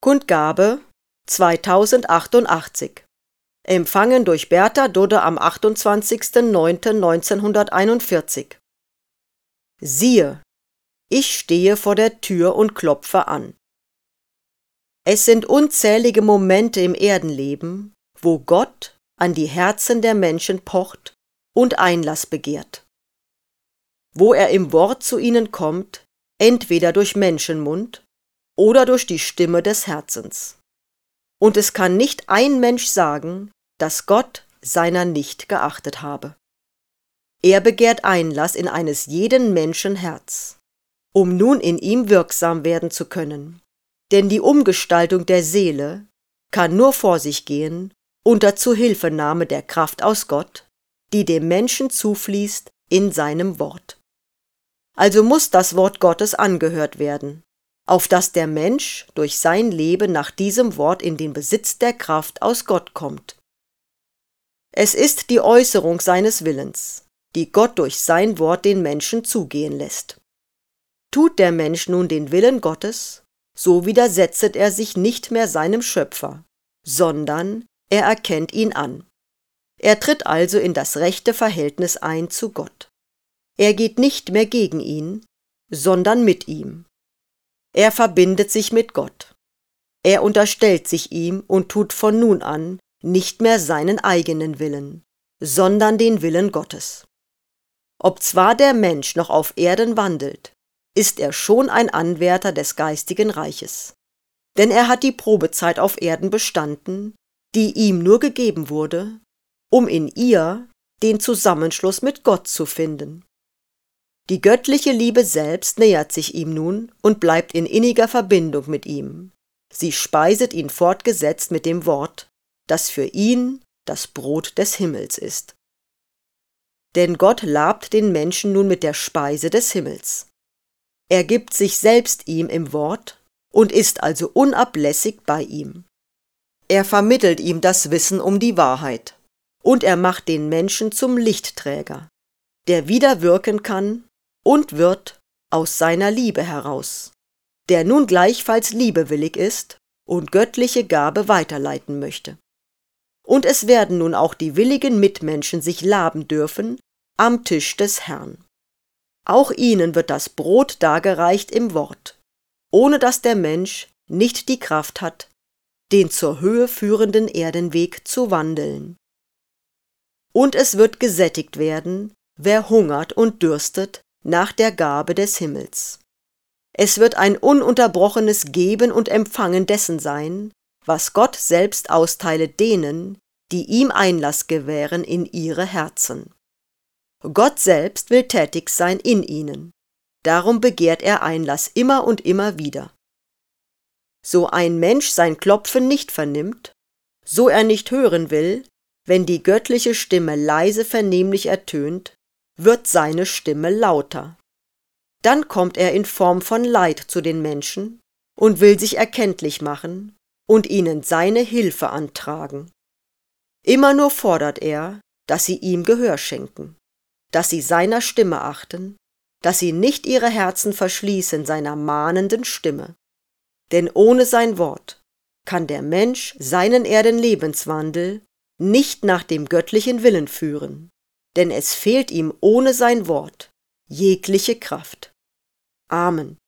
Kundgabe 2088. Empfangen durch Bertha Dudde am 28.09.1941. Siehe, ich stehe vor der Tür und klopfe an. Es sind unzählige Momente im Erdenleben, wo Gott an die Herzen der Menschen pocht und Einlass begehrt. Wo er im Wort zu ihnen kommt, entweder durch Menschenmund oder durch die Stimme des Herzens. Und es kann nicht ein Mensch sagen, dass Gott seiner nicht geachtet habe. Er begehrt Einlass in eines jeden Menschen Herz, um nun in ihm wirksam werden zu können. Denn die Umgestaltung der Seele kann nur vor sich gehen unter Zuhilfenahme der Kraft aus Gott, die dem Menschen zufließt in seinem Wort. Also muss das Wort Gottes angehört werden, auf dass der Mensch durch sein Leben nach diesem Wort in den Besitz der Kraft aus Gott kommt. Es ist die Äußerung seines Willens, die Gott durch sein Wort den Menschen zugehen lässt. Tut der Mensch nun den Willen Gottes, so widersetzet er sich nicht mehr seinem Schöpfer, sondern er erkennt ihn an. Er tritt also in das rechte Verhältnis ein zu Gott. Er geht nicht mehr gegen ihn, sondern mit ihm. Er verbindet sich mit Gott. Er unterstellt sich ihm und tut von nun an nicht mehr seinen eigenen Willen, sondern den Willen Gottes. Obzwar der Mensch noch auf Erden wandelt, ist er schon ein Anwärter des geistigen Reiches. Denn er hat die Probezeit auf Erden bestanden, die ihm nur gegeben wurde, um in ihr den Zusammenschluss mit Gott zu finden. Die göttliche Liebe selbst nähert sich ihm nun und bleibt in inniger Verbindung mit ihm. Sie speiset ihn fortgesetzt mit dem Wort, das für ihn das Brot des Himmels ist. Denn Gott labt den Menschen nun mit der Speise des Himmels. Er gibt sich selbst ihm im Wort und ist also unablässig bei ihm. Er vermittelt ihm das Wissen um die Wahrheit und er macht den Menschen zum Lichtträger, der wieder wirken kann und wird aus seiner Liebe heraus, der nun gleichfalls liebewillig ist und göttliche Gabe weiterleiten möchte. Und es werden nun auch die willigen Mitmenschen sich laben dürfen am Tisch des Herrn. Auch ihnen wird das Brot dargereicht im Wort, ohne dass der Mensch nicht die Kraft hat, den zur Höhe führenden Erdenweg zu wandeln. Und es wird gesättigt werden, wer hungert und dürstet nach der Gabe des Himmels. Es wird ein ununterbrochenes Geben und Empfangen dessen sein, was Gott selbst austeilet denen, die ihm Einlass gewähren in ihre Herzen. Gott selbst will tätig sein in ihnen, darum begehrt er Einlass immer und immer wieder. So ein Mensch sein Klopfen nicht vernimmt, so er nicht hören will, wenn die göttliche Stimme leise vernehmlich ertönt, wird seine Stimme lauter. Dann kommt er in Form von Leid zu den Menschen und will sich erkenntlich machen und ihnen seine Hilfe antragen. Immer nur fordert er, dass sie ihm Gehör schenken, dass sie seiner Stimme achten, dass sie nicht ihre Herzen verschließen seiner mahnenden Stimme. Denn ohne sein Wort kann der Mensch seinen Erdenlebenswandel nicht nach dem göttlichen Willen führen, denn es fehlt ihm ohne sein Wort jegliche Kraft. Amen.